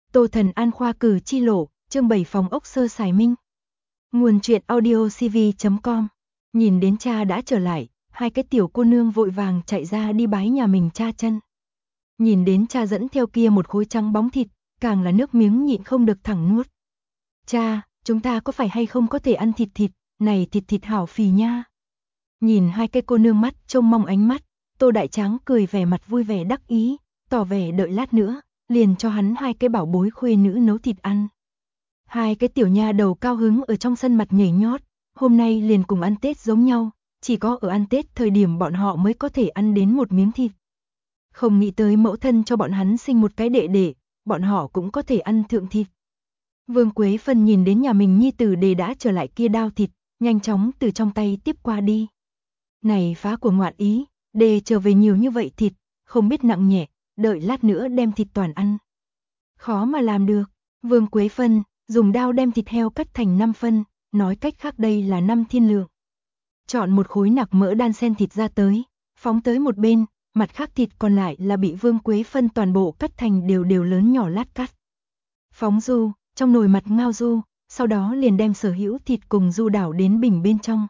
Tô Thần An khoa cử chi lộ, chương 7 phòng ốc sơ sài minh. Nguồn truyện audio cv.com. Nhìn đến cha đã trở lại, hai cái tiểu cô nương vội vàng chạy ra đi bái nhà mình cha chân. Nhìn đến cha dẫn theo kia một khối trắng bóng thịt, càng là nước miếng nhịn không được thẳng nuốt. Cha, chúng ta có phải hay không có thể ăn thịt, này thịt hảo phì nha. Nhìn hai cái cô nương mắt trông mong ánh mắt, Tô Đại Tráng cười vẻ mặt vui vẻ đắc ý, tỏ vẻ đợi lát nữa, liền cho hắn hai cái bảo bối khuê nữ nấu thịt ăn. Hai cái tiểu nha đầu cao hứng ở trong sân mặt nhảy nhót, hôm nay liền cùng ăn Tết giống nhau, chỉ có ở ăn Tết thời điểm bọn họ mới có thể ăn đến một miếng thịt. Không nghĩ tới mẫu thân cho bọn hắn sinh một cái đệ đệ, bọn họ cũng có thể ăn thượng thịt. Vương Quế Phân nhìn đến nhà mình nhi tử Đề đã trở lại kia đao thịt, nhanh chóng từ trong tay tiếp qua đi. Này phá của ngoạn ý, Đề trở về nhiều như vậy thịt, không biết nặng nhẹ, đợi lát nữa đem thịt toàn ăn. Khó mà làm được, Vương Quế Phân dùng dao đem thịt heo cắt thành 5 phân, nói cách khác đây là 5 thiên lượng. Chọn một khối nạc mỡ đan xen thịt ra tới, phóng tới một bên, mặt khác thịt còn lại là bị Vương Quế Phân toàn bộ cắt thành đều lớn nhỏ lát cắt. Phóng du, trong nồi mặt ngao du, sau đó liền đem sở hữu thịt cùng du đảo đến bình bên trong.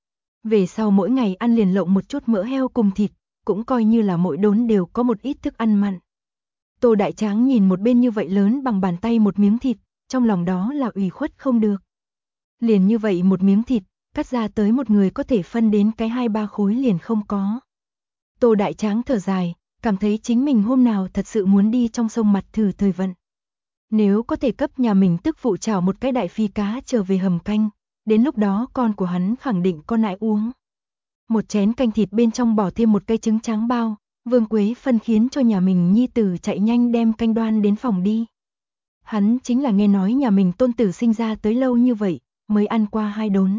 Về sau mỗi ngày ăn liền lộng một chút mỡ heo cùng thịt, cũng coi như là mỗi đốn đều có một ít thức ăn mặn. Tô Đại Tráng nhìn một bên như vậy lớn bằng bàn tay một miếng thịt, trong lòng đó là ủy khuất không được. Liền như vậy một miếng thịt, cắt ra tới một người có thể phân đến cái 2-3 khối liền không có. Tô Đại Tráng thở dài, cảm thấy chính mình hôm nào thật sự muốn đi trong sông mặt thử thời vận. Nếu có thể cấp nhà mình tức phụ chảo một cái đại phi cá trở về hầm canh, đến lúc đó con của hắn khẳng định con nại uống. Một chén canh thịt bên trong bỏ thêm một cây trứng tráng bao, Vương Quế Phân khiến cho nhà mình nhi tử chạy nhanh đem canh đoan đến phòng đi. Hắn chính là nghe nói nhà mình tôn tử sinh ra tới lâu như vậy, mới ăn qua 2 đốn.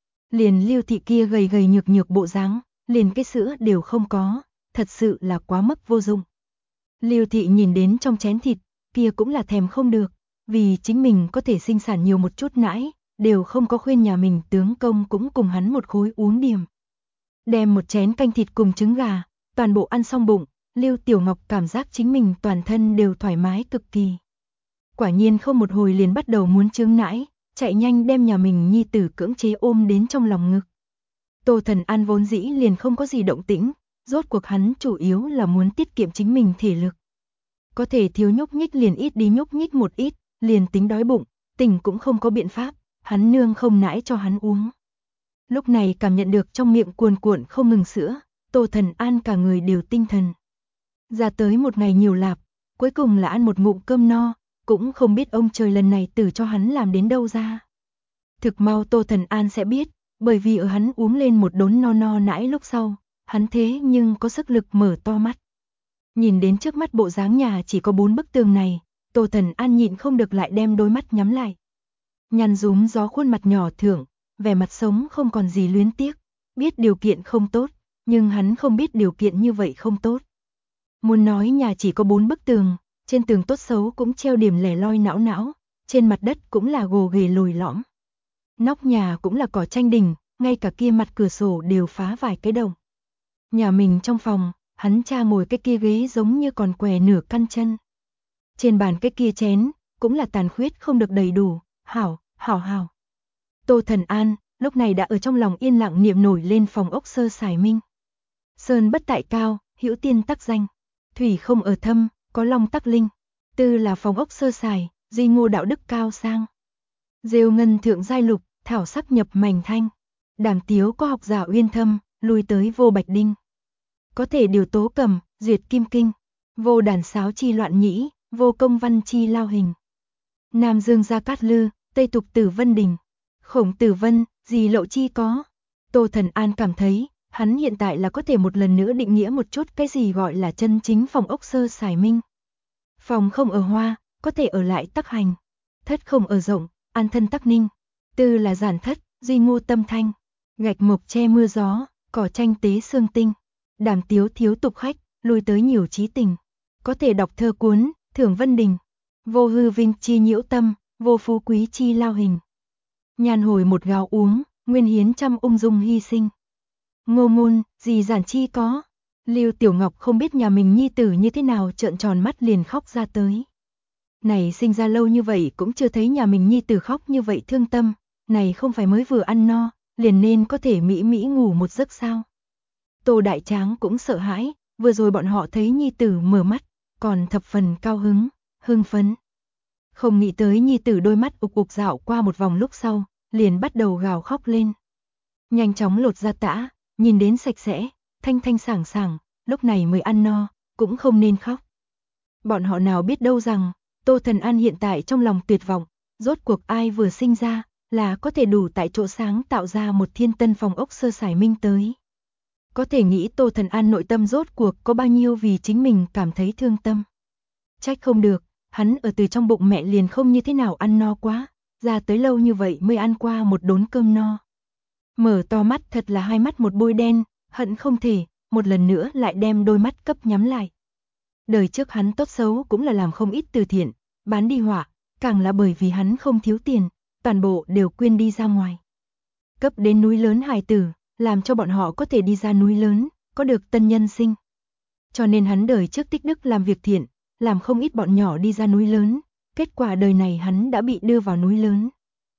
Liền Lưu thị kia gầy gầy nhược bộ dáng, liền cái sữa đều không có, thật sự là quá mức vô dụng. Lưu thị nhìn đến trong chén thịt, kia cũng là thèm không được, vì chính mình có thể sinh sản nhiều một chút nãi, đều không có khuyên nhà mình tướng công cũng cùng hắn một khối uống điểm. Đem một chén canh thịt cùng trứng gà, toàn bộ ăn xong bụng, Lưu Tiểu Ngọc cảm giác chính mình toàn thân đều thoải mái cực kỳ. Quả nhiên không một hồi liền bắt đầu muốn chướng nãi, chạy nhanh đem nhà mình nhi tử cưỡng chế ôm đến trong lòng ngực. Tô Thần An vốn dĩ liền không có gì động tĩnh, rốt cuộc hắn chủ yếu là muốn tiết kiệm chính mình thể lực. Có thể thiếu nhúc nhích liền ít đi nhúc nhích một ít, liền tính đói bụng, tỉnh cũng không có biện pháp, hắn nương không nãi cho hắn uống. Lúc này cảm nhận được trong miệng cuồn không ngừng sữa, Tô Thần An cả người đều tinh thần. Ra tới một ngày nhiều lạp, cuối cùng là ăn một ngụm cơm no, cũng không biết ông trời lần này tử cho hắn làm đến đâu ra. Thực mau Tô Thần An sẽ biết, bởi vì ở hắn uống lên một đốn no nãi lúc sau, hắn thế nhưng có sức lực mở to mắt. Nhìn đến trước mắt bộ dáng nhà chỉ có 4 bức tường này, Tô Thần An nhịn không được lại đem đôi mắt nhắm lại. Nhăn rúm gió khuôn mặt nhỏ thượng, vẻ mặt sống không còn gì luyến tiếc, biết điều kiện không tốt, nhưng hắn không biết điều kiện như vậy không tốt. Muốn nói nhà chỉ có 4 bức tường, trên tường tốt xấu cũng treo điểm lẻ loi não, trên mặt đất cũng là gồ ghề lồi lõm. Nóc nhà cũng là cỏ tranh đình, ngay cả kia mặt cửa sổ đều phá vài cái đồng. Nhà mình trong phòng, hắn cha ngồi cái kia ghế giống như còn què nửa căn chân. Trên bàn cái kia chén, cũng là tàn khuyết không được đầy đủ, hảo. Tô Thần An, lúc này đã ở trong lòng yên lặng niệm nổi lên phòng ốc sơ sài minh. Sơn bất tại cao, hữu tiên tắc danh. Thủy không ở thâm, có long tắc linh. Tư là phòng ốc sơ sài, di ngô đạo đức cao sang. Rêu ngân thượng giai lục, thảo sắc nhập mảnh thanh. Đàm tiếu có học giả uyên thâm, lui tới vô bạch đinh. Có thể điều tố cầm, duyệt kim kinh. Vô đàn sáo chi loạn nhĩ, vô công văn chi lao hình. Nam dương gia cát lư, tây tục tử vân đình. Khổng tử vân, gì lậu chi có. Tô Thần An cảm thấy, hắn hiện tại là có thể một lần nữa định nghĩa một chút cái gì gọi là chân chính phòng ốc sơ sài minh. Phòng không ở hoa, có thể ở lại tắc hành. Thất không ở rộng, an thân tắc ninh. Tư là giản thất, duy ngô tâm thanh. Gạch mộc che mưa gió, cỏ tranh tế xương tinh. Đàm tiếu thiếu tục khách, lui tới nhiều trí tình. Có thể đọc thơ cuốn, thưởng vân đình. Vô hư vinh chi nhiễu tâm, vô phú quý chi lao hình. Nhàn hồi một gáo uống, nguyên hiến trăm ung dung hy sinh. Ngô ngôn, gì giản chi có. Lưu Tiểu Ngọc không biết nhà mình nhi tử như thế nào trợn tròn mắt liền khóc ra tới. Này sinh ra lâu như vậy cũng chưa thấy nhà mình nhi tử khóc như vậy thương tâm, này không phải mới vừa ăn no, liền nên có thể mỹ mỹ ngủ một giấc sao. Tô Đại Tráng cũng sợ hãi, vừa rồi bọn họ thấy nhi tử mở mắt, còn thập phần cao hứng, hưng phấn. Không nghĩ tới nhi tử đôi mắt ục ục dạo qua một vòng lúc sau, liền bắt đầu gào khóc lên. Nhanh chóng lột ra tã, nhìn đến sạch sẽ, thanh thanh sảng sảng, lúc này mới ăn no, cũng không nên khóc. Bọn họ nào biết đâu rằng, Tô Thần An hiện tại trong lòng tuyệt vọng, rốt cuộc ai vừa sinh ra, là có thể đủ tại chỗ sáng tạo ra một thiên tân phòng ốc sơ sài minh tới. Có thể nghĩ Tô Thần An nội tâm rốt cuộc có bao nhiêu vì chính mình cảm thấy thương tâm. Trách không được, hắn ở từ trong bụng mẹ liền không như thế nào ăn no quá, ra tới lâu như vậy mới ăn qua một đốn cơm no. Mở to mắt thật là hai mắt một bôi đen, hận không thể, một lần nữa lại đem đôi mắt cấp nhắm lại. Đời trước hắn tốt xấu cũng là làm không ít từ thiện, bán đi họa, càng là bởi vì hắn không thiếu tiền, toàn bộ đều quyên đi ra ngoài. Cấp đến núi lớn hài tử, làm cho bọn họ có thể đi ra núi lớn, có được tân nhân sinh. Cho nên hắn đời trước tích đức làm việc thiện, làm không ít bọn nhỏ đi ra núi lớn, kết quả đời này hắn đã bị đưa vào núi lớn.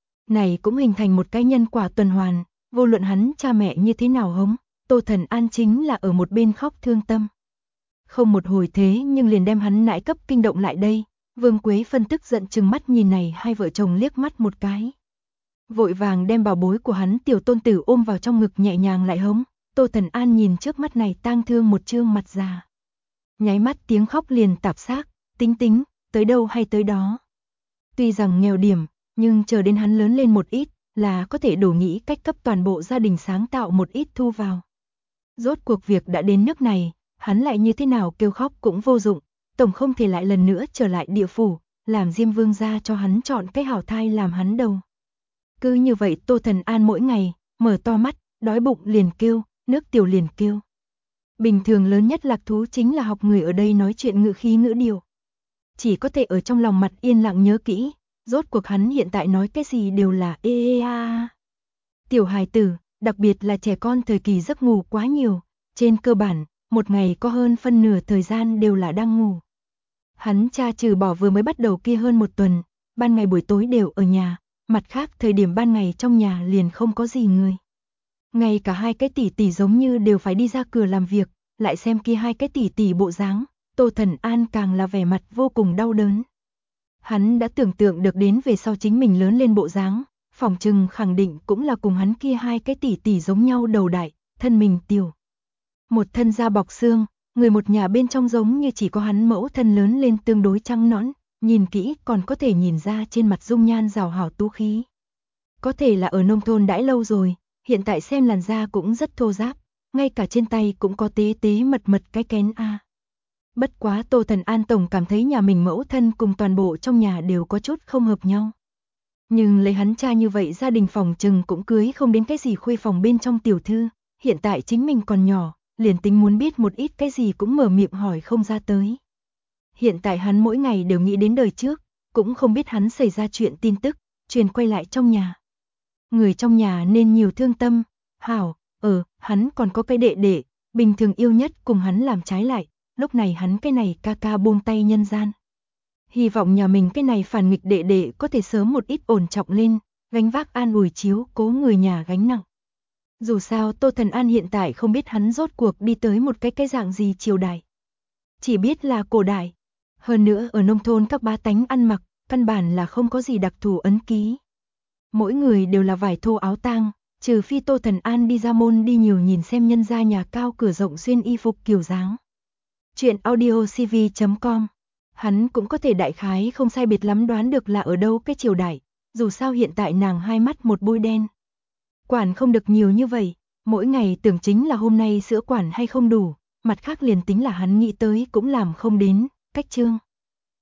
Này cũng hình thành một cái nhân quả tuần hoàn, vô luận hắn cha mẹ như thế nào hống, Tô Thần An chính là ở một bên khóc thương tâm. Không một hồi thế nhưng liền đem hắn nãi cấp kinh động lại đây, Vương Quế Phân tức giận chừng mắt nhìn này hai vợ chồng liếc mắt một cái. Vội vàng đem bảo bối của hắn tiểu tôn tử ôm vào trong ngực nhẹ nhàng lại hống, Tô Thần An nhìn trước mắt này tang thương một trương mặt già. Nháy mắt tiếng khóc liền tạp xác, tính tính, tới đâu hay tới đó. Tuy rằng nghèo điểm, nhưng chờ đến hắn lớn lên một ít, là có thể đủ nghĩ cách cấp toàn bộ gia đình sáng tạo một ít thu vào. Rốt cuộc việc đã đến nước này, hắn lại như thế nào kêu khóc cũng vô dụng, tổng không thể lại lần nữa trở lại địa phủ, làm Diêm Vương gia cho hắn chọn cái hảo thai làm hắn đầu. Cứ như vậy Tô Thần An mỗi ngày, mở to mắt, đói bụng liền kêu, nước tiểu liền kêu. Bình thường lớn nhất lạc thú chính là học người ở đây nói chuyện ngữ khí ngữ điệu. Chỉ có thể ở trong lòng mặt yên lặng nhớ kỹ, rốt cuộc hắn hiện tại nói cái gì đều là ê a. Tiểu hài tử, đặc biệt là trẻ con thời kỳ giấc ngủ quá nhiều, trên cơ bản, một ngày có hơn phân nửa thời gian đều là đang ngủ. Hắn cha trừ bỏ vừa mới bắt đầu kia hơn một tuần, ban ngày buổi tối đều ở nhà, mặt khác thời điểm ban ngày trong nhà liền không có gì người. Ngay cả hai cái tỷ tỷ giống như đều phải đi ra cửa làm việc, lại xem kia hai cái tỷ tỷ bộ dáng, Tô Thần An càng là vẻ mặt vô cùng đau đớn. Hắn đã tưởng tượng được đến về sau chính mình lớn lên bộ dáng, phỏng chừng khẳng định cũng là cùng hắn kia hai cái tỷ tỷ giống nhau đầu đại, thân mình tiểu. Một thân da bọc xương, người một nhà bên trong giống như chỉ có hắn mẫu thân lớn lên tương đối trắng nõn, nhìn kỹ còn có thể nhìn ra trên mặt dung nhan rào hảo tú khí. Có thể là ở nông thôn đãi lâu rồi, hiện tại xem làn da cũng rất thô ráp, ngay cả trên tay cũng có tế tế mật mật cái kén a. Bất quá Tô Thần An tổng cảm thấy nhà mình mẫu thân cùng toàn bộ trong nhà đều có chút không hợp nhau. Nhưng lấy hắn cha như vậy gia đình phòng trừng cũng cưới không đến cái gì khuê phòng bên trong tiểu thư, hiện tại chính mình còn nhỏ, liền tính muốn biết một ít cái gì cũng mở miệng hỏi không ra tới. Hiện tại hắn mỗi ngày đều nghĩ đến đời trước, cũng không biết hắn xảy ra chuyện tin tức, truyền quay lại trong nhà. Người trong nhà nên nhiều thương tâm, hảo, hắn còn có cái đệ đệ, bình thường yêu nhất cùng hắn làm trái lại, lúc này hắn cái này ca ca buông tay nhân gian. Hy vọng nhà mình cái này phản nghịch đệ đệ có thể sớm một ít ổn trọng lên, gánh vác an ủi chiếu cố người nhà gánh nặng. Dù sao Tô Thần An hiện tại không biết hắn rốt cuộc đi tới một cái dạng gì triều đại. Chỉ biết là cổ đại. Hơn nữa ở nông thôn các bá tánh ăn mặc, căn bản là không có gì đặc thù ấn ký. Mỗi người đều là vải thô áo tang, trừ phi Tô Thần An đi ra môn đi nhiều nhìn xem nhân gia nhà cao cửa rộng xuyên y phục kiểu dáng. Chuyện audiocv.com. Hắn cũng có thể đại khái không sai biệt lắm đoán được là ở đâu cái triều đại, dù sao hiện tại nàng hai mắt một bôi đen. Quản không được nhiều như vậy, mỗi ngày tưởng chính là hôm nay sữa quản hay không đủ, mặt khác liền tính là hắn nghĩ tới cũng làm không đến, cách chương.